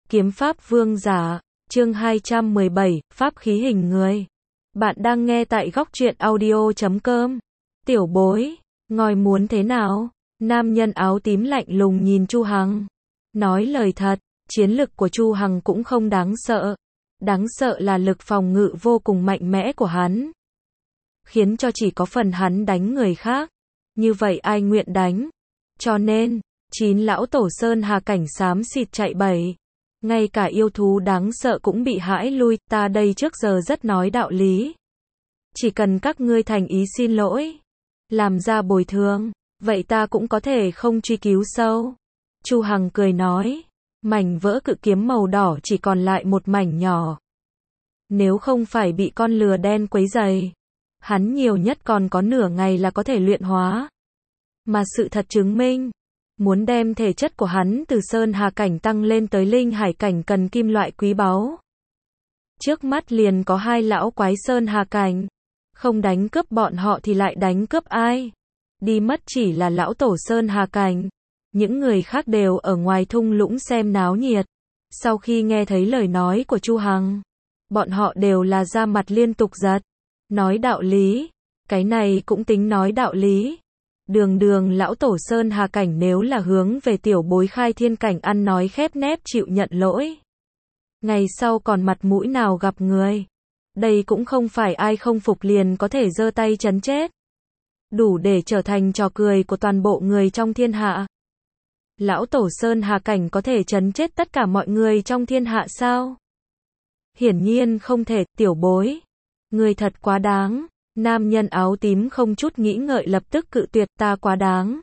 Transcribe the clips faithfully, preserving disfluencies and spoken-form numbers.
Kiếm pháp vương giả, chương hai trăm mười bảy, pháp khí hình người. Bạn đang nghe tại góc truyện audio chấm com. Tiểu bối, ngài muốn thế nào? Nam nhân áo tím lạnh lùng nhìn Chu Hằng. Nói lời thật, chiến lực của Chu Hằng cũng không đáng sợ. Đáng sợ là lực phòng ngự vô cùng mạnh mẽ của hắn. Khiến cho chỉ có phần hắn đánh người khác. Như vậy ai nguyện đánh? Cho nên, chín lão tổ sơn hà cảnh xám xịt chạy bầy. Ngay cả yêu thú đáng sợ cũng bị hãi lui, ta đây trước giờ rất nói đạo lý. Chỉ cần các ngươi thành ý xin lỗi, làm ra bồi thường, vậy ta cũng có thể không truy cứu sâu. Chu Hằng cười nói, mảnh vỡ cự kiếm màu đỏ chỉ còn lại một mảnh nhỏ. Nếu không phải bị con lừa đen quấy rầy, hắn nhiều nhất còn có nửa ngày là có thể luyện hóa. Mà sự thật chứng minh, muốn đem thể chất của hắn từ sơn hà cảnh tăng lên tới linh hải cảnh cần kim loại quý báu. Trước mắt liền có hai lão quái sơn hà cảnh. Không đánh cướp bọn họ thì lại đánh cướp ai? Đi mất chỉ là lão tổ sơn hà cảnh. Những người khác đều ở ngoài thung lũng xem náo nhiệt. Sau khi nghe thấy lời nói của Chu Hằng, bọn họ đều là da mặt liên tục giật. Nói đạo lý, cái này cũng tính nói đạo lý. Đường đường lão tổ sơn hà cảnh nếu là hướng về tiểu bối khai thiên cảnh ăn nói khép nép chịu nhận lỗi. Ngày sau còn mặt mũi nào gặp người. Đây cũng không phải ai không phục liền có thể giơ tay chấn chết. Đủ để trở thành trò cười của toàn bộ người trong thiên hạ. Lão tổ sơn hà cảnh có thể chấn chết tất cả mọi người trong thiên hạ sao? Hiển nhiên không thể, tiểu bối. Người thật quá đáng. Nam nhân áo tím không chút nghĩ ngợi lập tức cự tuyệt, ta quá đáng.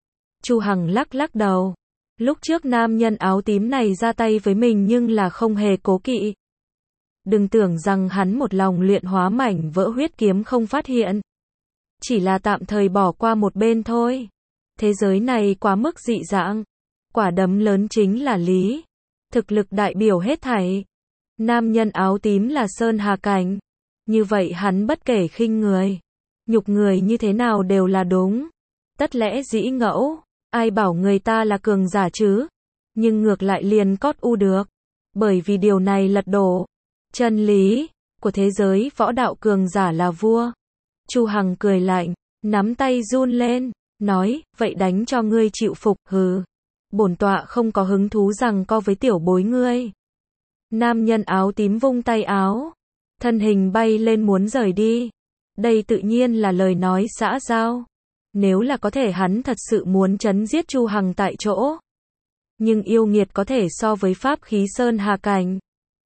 Chu Hằng lắc lắc đầu. Lúc trước nam nhân áo tím này ra tay với mình nhưng là không hề cố kỵ. Đừng tưởng rằng hắn một lòng luyện hóa mảnh vỡ huyết kiếm không phát hiện. Chỉ là tạm thời bỏ qua một bên thôi. Thế giới này quá mức dị dạng. Quả đấm lớn chính là lý. Thực lực đại biểu hết thảy. Nam nhân áo tím là sơn hà cảnh. Như vậy hắn bất kể khinh người, nhục người như thế nào đều là đúng. Tất lẽ dĩ ngẫu, ai bảo người ta là cường giả chứ? Nhưng ngược lại liền cót u được. Bởi vì điều này lật đổ chân lý của thế giới võ đạo, cường giả là vua. Chu Hằng cười lạnh, nắm tay run lên, nói, vậy đánh cho ngươi chịu phục, hừ. Bổn tọa không có hứng thú rằng co với tiểu bối ngươi. Nam nhân áo tím vung tay áo. Thân hình bay lên muốn rời đi. Đây tự nhiên là lời nói xã giao. Nếu là có thể hắn thật sự muốn chấn giết Chu Hằng tại chỗ. Nhưng yêu nghiệt có thể so với pháp khí sơn hà cảnh.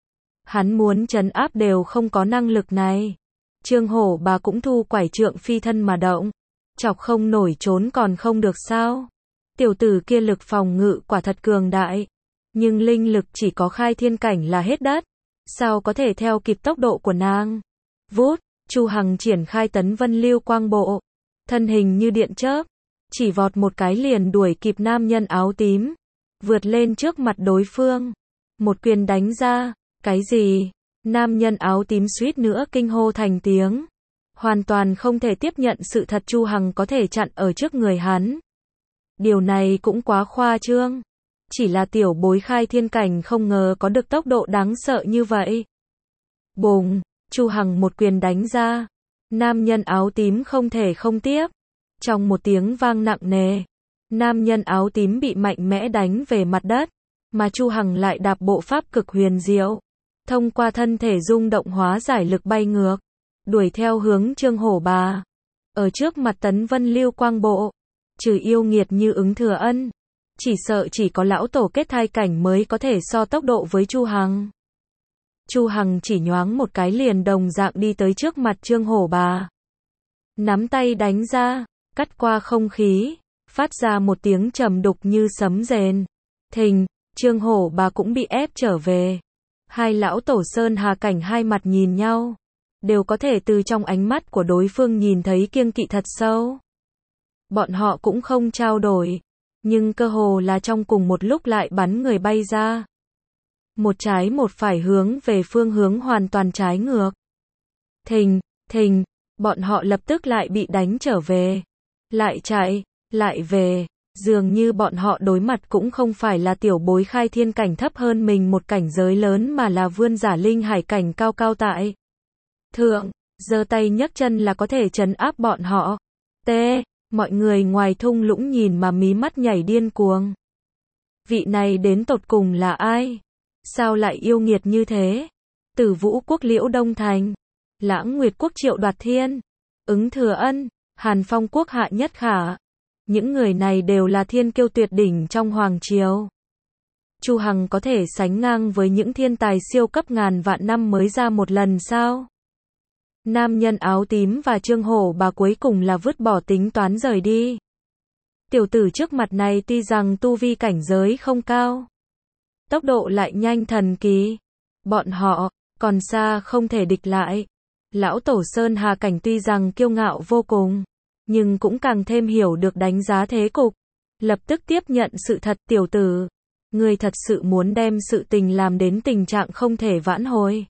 Hắn muốn trấn áp đều không có năng lực này. Trương Hổ bà cũng thu quải trượng phi thân mà động. Chọc không nổi trốn còn không được sao. Tiểu tử kia lực phòng ngự quả thật cường đại. Nhưng linh lực chỉ có khai thiên cảnh là hết đất. Sao có thể theo kịp tốc độ của nàng? Vút, Chu Hằng triển khai tấn vân lưu quang bộ. Thân hình như điện chớp. Chỉ vọt một cái liền đuổi kịp nam nhân áo tím. Vượt lên trước mặt đối phương. Một quyền đánh ra. Cái gì? Nam nhân áo tím suýt nữa kinh hô thành tiếng. Hoàn toàn không thể tiếp nhận sự thật Chu Hằng có thể chặn ở trước người hắn. Điều này cũng quá khoa trương. Chỉ là tiểu bối khai thiên cảnh không ngờ có được tốc độ đáng sợ như vậy. Bùng, Chu Hằng một quyền đánh ra. Nam nhân áo tím không thể không tiếp. Trong một tiếng vang nặng nề, nam nhân áo tím bị mạnh mẽ đánh về mặt đất. Mà Chu Hằng lại đạp bộ pháp cực huyền diệu. Thông qua thân thể rung động hóa giải lực bay ngược. Đuổi theo hướng Trương Hổ bà. Ở trước mặt tấn vân lưu quang bộ. Trừ yêu nghiệt như ứng thừa ân. Chỉ sợ chỉ có lão tổ kết thai cảnh mới có thể so tốc độ với Chu Hằng. Chu Hằng chỉ nhoáng một cái liền đồng dạng đi tới trước mặt Trương Hổ bà. Nắm tay đánh ra, cắt qua không khí, phát ra một tiếng trầm đục như sấm rền. Thình, Trương Hổ bà cũng bị ép trở về. Hai lão tổ sơn hà cảnh hai mặt nhìn nhau. Đều có thể từ trong ánh mắt của đối phương nhìn thấy kiêng kỵ thật sâu. Bọn họ cũng không trao đổi. Nhưng cơ hồ là trong cùng một lúc lại bắn người bay ra. Một trái một phải hướng về phương hướng hoàn toàn trái ngược. Thình, thình, bọn họ lập tức lại bị đánh trở về. Lại chạy, lại về. Dường như bọn họ đối mặt cũng không phải là tiểu bối khai thiên cảnh thấp hơn mình một cảnh giới lớn mà là vươn giả linh hải cảnh cao cao tại thượng, giơ tay nhấc chân là có thể trấn áp bọn họ. T. Mọi người ngoài thung lũng nhìn mà mí mắt nhảy điên cuồng. Vị này đến tột cùng là ai? Sao lại yêu nghiệt như thế? Tử Vũ quốc Liễu Đông Thành, Lãng Nguyệt quốc Triệu Đoạt Thiên, Ứng Thừa Ân, Hàn Phong quốc Hạ Nhất Khả. Những người này đều là thiên kiêu tuyệt đỉnh trong hoàng triều. Chu Hằng có thể sánh ngang với những thiên tài siêu cấp ngàn vạn năm mới ra một lần sao? Nam nhân áo tím và Trương Hổ Bà cuối cùng là vứt bỏ tính toán rời đi. Tiểu tử trước mặt này tuy rằng tu vi cảnh giới không cao, tốc độ lại nhanh thần kỳ. Bọn họ còn xa không thể địch lại. Lão Tổ Sơn Hà Cảnh tuy rằng kiêu ngạo vô cùng, nhưng cũng càng thêm hiểu được đánh giá thế cục. Lập tức tiếp nhận sự thật, tiểu tử, ngươi thật sự muốn đem sự tình làm đến tình trạng không thể vãn hồi.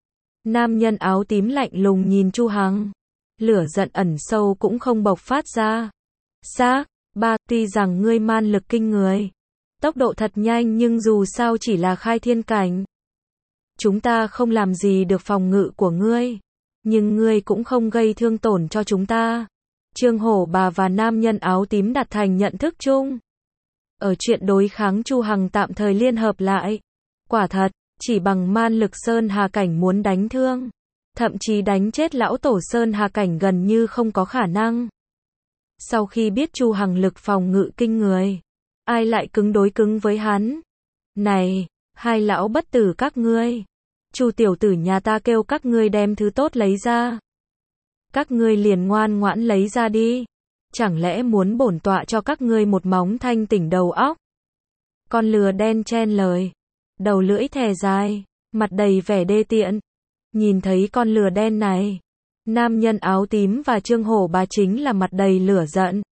Nam nhân áo tím lạnh lùng nhìn Chu Hằng, lửa giận ẩn sâu cũng không bộc phát ra. Xác, ba, tuy rằng ngươi man lực kinh người, tốc độ thật nhanh nhưng dù sao chỉ là khai thiên cảnh. Chúng ta không làm gì được phòng ngự của ngươi, nhưng ngươi cũng không gây thương tổn cho chúng ta. Trương Hổ Bà và nam nhân áo tím đạt thành nhận thức chung. Ở chuyện đối kháng Chu Hằng tạm thời liên hợp lại. Quả thật, chỉ bằng man lực Sơn Hà Cảnh muốn đánh thương, thậm chí đánh chết lão Tổ Sơn Hà Cảnh gần như không có khả năng. Sau khi biết Chu Hằng lực phòng ngự kinh người, ai lại cứng đối cứng với hắn? Này, hai lão bất tử các ngươi, Chu tiểu tử nhà ta kêu các ngươi đem thứ tốt lấy ra. Các ngươi liền ngoan ngoãn lấy ra đi. Chẳng lẽ muốn bổn tọa cho các ngươi một móng thanh tỉnh đầu óc? Con lừa đen chen lời, đầu lưỡi thè dài, mặt đầy vẻ đê tiện. Nhìn thấy con lừa đen này, nam nhân áo tím và Trương Hổ Bà chính là mặt đầy lửa giận.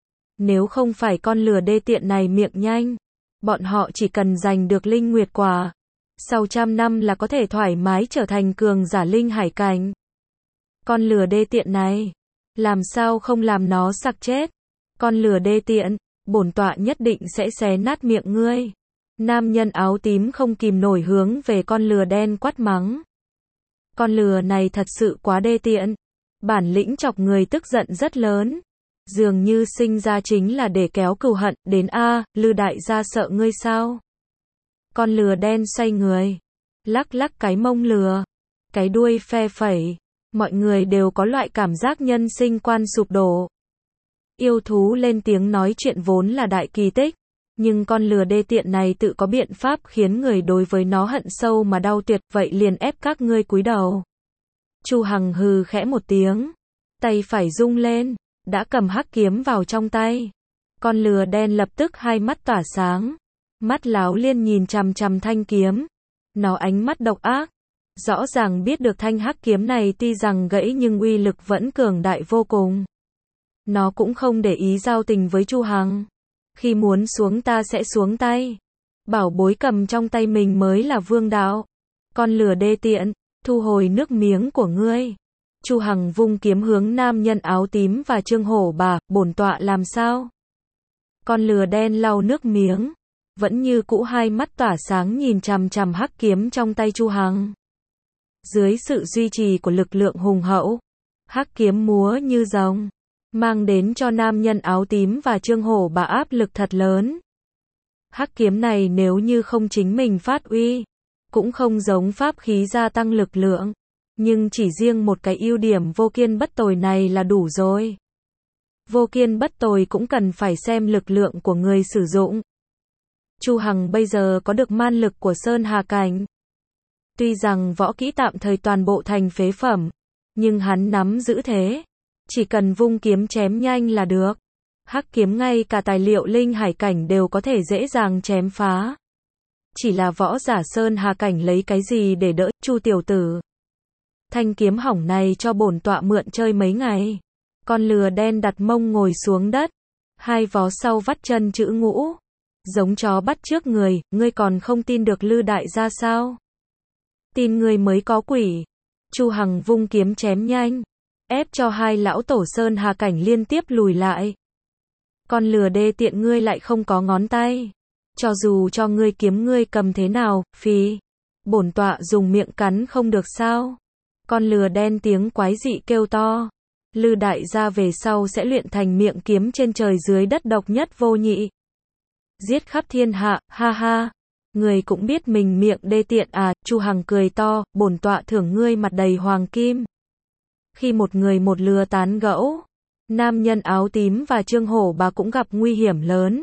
Nếu không phải con lừa đê tiện này miệng nhanh, bọn họ chỉ cần giành được linh nguyệt quả, sau trăm năm là có thể thoải mái trở thành cường giả linh hải cảnh. Con lừa đê tiện này, làm sao không làm nó sặc chết? Con lừa đê tiện, bổn tọa nhất định sẽ xé nát miệng ngươi. Nam nhân áo tím không kìm nổi hướng về con lừa đen quát mắng. Con lừa này thật sự quá đê tiện, bản lĩnh chọc người tức giận rất lớn, dường như sinh ra chính là để kéo cừu hận đến a. Lư đại gia sợ ngươi sao? Con lừa đen xoay người, lắc lắc cái mông lừa, cái đuôi phe phẩy, mọi người đều có loại cảm giác nhân sinh quan sụp đổ. Yêu thú lên tiếng nói chuyện vốn là đại kỳ tích, nhưng con lừa đê tiện này tự có biện pháp khiến người đối với nó hận sâu mà đau tuyệt, vậy liền ép các ngươi cúi đầu. Chu Hằng hừ khẽ một tiếng, tay phải rung lên, đã cầm hắc kiếm vào trong tay. Con lừa đen lập tức hai mắt tỏa sáng, mắt láo liên nhìn chằm chằm thanh kiếm. Nó ánh mắt độc ác, rõ ràng biết được thanh hắc kiếm này tuy rằng gãy nhưng uy lực vẫn cường đại vô cùng. Nó cũng không để ý giao tình với Chu Hằng. Khi muốn xuống ta sẽ xuống tay. Bảo bối cầm trong tay mình mới là vương đạo. Con lừa đê tiện, thu hồi nước miếng của ngươi. Chu Hằng vung kiếm hướng nam nhân áo tím và Trương Hổ Bà, bổn tọa làm sao? Con lừa đen lau nước miếng, vẫn như cũ hai mắt tỏa sáng nhìn chằm chằm hắc kiếm trong tay Chu Hằng. Dưới sự duy trì của lực lượng hùng hậu, hắc kiếm múa như rồng, mang đến cho nam nhân áo tím và Trương Hổ Bà áp lực thật lớn. Hắc kiếm này nếu như không chính mình phát uy, cũng không giống pháp khí gia tăng lực lượng, nhưng chỉ riêng một cái ưu điểm vô kiên bất tồi này là đủ rồi. Vô kiên bất tồi cũng cần phải xem lực lượng của người sử dụng. Chu Hằng bây giờ có được man lực của Sơn Hà Cảnh. Tuy rằng võ kỹ tạm thời toàn bộ thành phế phẩm, nhưng hắn nắm giữ thế, chỉ cần vung kiếm chém nhanh là được. Hắc kiếm ngay cả tài liệu linh hải cảnh đều có thể dễ dàng chém phá. Chỉ là võ giả Sơn Hà Cảnh lấy cái gì để đỡ, Chu tiểu tử? Thanh kiếm hỏng này cho bổn tọa mượn chơi mấy ngày. Con lừa đen đặt mông ngồi xuống đất, hai vó sau vắt chân chữ ngũ, giống chó bắt trước người, ngươi còn không tin được Lư đại gia sao? Tin ngươi mới có quỷ. Chu Hằng vung kiếm chém nhanh, ép cho hai lão tổ Sơn Hà Cảnh liên tiếp lùi lại. Con lừa đê tiện ngươi lại không có ngón tay. Cho dù cho ngươi kiếm ngươi cầm thế nào, phì. Bổn tọa dùng miệng cắn không được sao? Con lừa đen tiếng quái dị kêu to. Lư đại gia về sau sẽ luyện thành miệng kiếm trên trời dưới đất độc nhất vô nhị. Giết khắp thiên hạ, ha ha. Người cũng biết mình miệng đê tiện à, Chu Hằng cười to, bổn tọa thưởng ngươi mặt đầy hoàng kim. Khi một người một lừa tán gẫu, nam nhân áo tím và Trương Hổ Bà cũng gặp nguy hiểm lớn.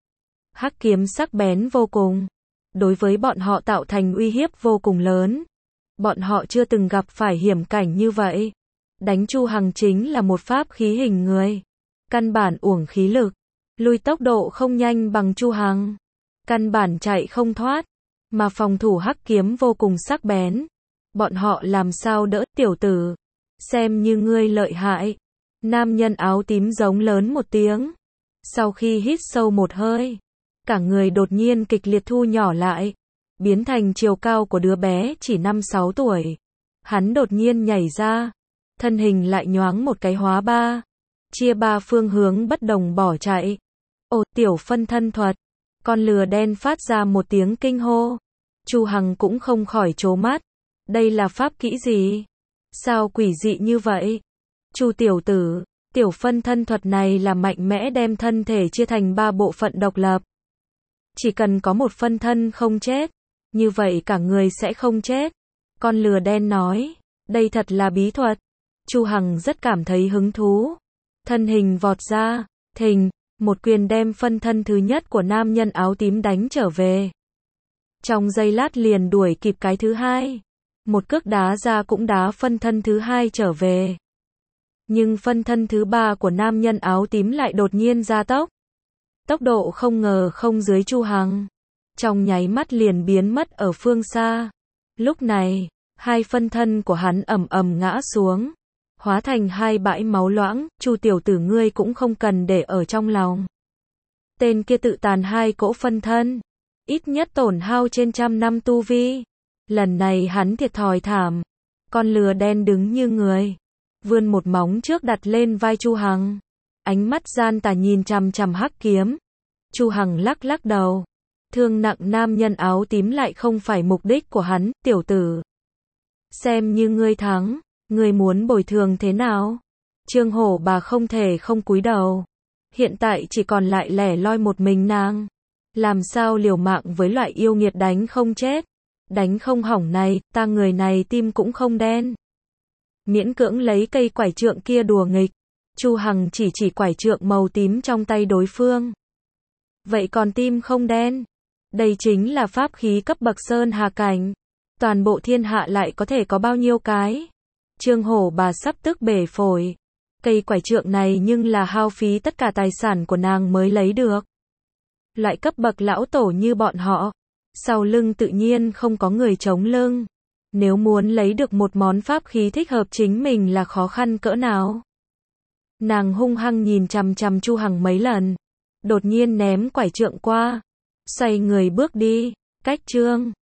Hắc kiếm sắc bén vô cùng, đối với bọn họ tạo thành uy hiếp vô cùng lớn. Bọn họ chưa từng gặp phải hiểm cảnh như vậy. Đánh Chu Hằng chính là một pháp khí hình người. Căn bản uổng khí lực, lui tốc độ không nhanh bằng Chu Hằng. Căn bản chạy không thoát, mà phòng thủ hắc kiếm vô cùng sắc bén. Bọn họ làm sao đỡ, tiểu tử? Xem như ngươi lợi hại. Nam nhân áo tím giống lớn một tiếng. Sau khi hít sâu một hơi, cả người đột nhiên kịch liệt thu nhỏ lại, biến thành chiều cao của đứa bé chỉ năm sáu tuổi. Hắn đột nhiên nhảy ra, thân hình lại nhoáng một cái hóa ba, chia ba phương hướng bất đồng bỏ chạy. Ồ, tiểu phân thân thuật. Con lừa đen phát ra một tiếng kinh hô. Chu Hằng cũng không khỏi trố mắt. Đây là pháp kỹ gì? Sao quỷ dị như vậy? Chu tiểu tử, tiểu phân thân thuật này là mạnh mẽ đem thân thể chia thành ba bộ phận độc lập. Chỉ cần có một phân thân không chết, như vậy cả người sẽ không chết. Con lừa đen nói, đây thật là bí thuật. Chu Hằng rất cảm thấy hứng thú. Thân hình vọt ra, thình, một quyền đem phân thân thứ nhất của nam nhân áo tím đánh trở về. Trong giây lát liền đuổi kịp cái thứ hai. Một cước đá ra cũng đá phân thân thứ hai trở về. Nhưng phân thân thứ ba của nam nhân áo tím lại đột nhiên gia tốc. Tốc độ không ngờ không dưới Chu Hằng. Trong nháy mắt liền biến mất ở phương xa. Lúc này, hai phân thân của hắn ầm ầm ngã xuống, hóa thành hai bãi máu loãng. Chu tiểu tử ngươi cũng không cần để ở trong lòng. Tên kia tự tàn hai cỗ phân thân, ít nhất tổn hao trên trăm năm tu vi. Lần này hắn thiệt thòi thảm. Con lừa đen đứng như người, vươn một móng trước đặt lên vai Chu Hằng. Ánh mắt gian tà nhìn chằm chằm hắc kiếm. Chu Hằng lắc lắc đầu. Thương nặng nam nhân áo tím lại không phải mục đích của hắn, tiểu tử. Xem như ngươi thắng, ngươi muốn bồi thường thế nào? Trương Hổ Bà không thể không cúi đầu. Hiện tại chỉ còn lại lẻ loi một mình nàng. Làm sao liều mạng với loại yêu nghiệt đánh không chết, đánh không hỏng này, ta người này tim cũng không đen. Miễn cưỡng lấy cây quải trượng kia đùa nghịch. Chu Hằng chỉ chỉ quải trượng màu tím trong tay đối phương. Vậy còn tim không đen? Đây chính là pháp khí cấp bậc sơn hà cảnh. Toàn bộ thiên hạ lại có thể có bao nhiêu cái? Trương Hổ Bà sắp tức bể phổi. Cây quải trượng này nhưng là hao phí tất cả tài sản của nàng mới lấy được. Loại cấp bậc lão tổ như bọn họ, sau lưng tự nhiên không có người chống lưng. Nếu muốn lấy được một món pháp khí thích hợp chính mình là khó khăn cỡ nào. Nàng hung hăng nhìn chằm chằm Chu Hằng mấy lần, đột nhiên ném quải trượng qua, xoay người bước đi. Cách chương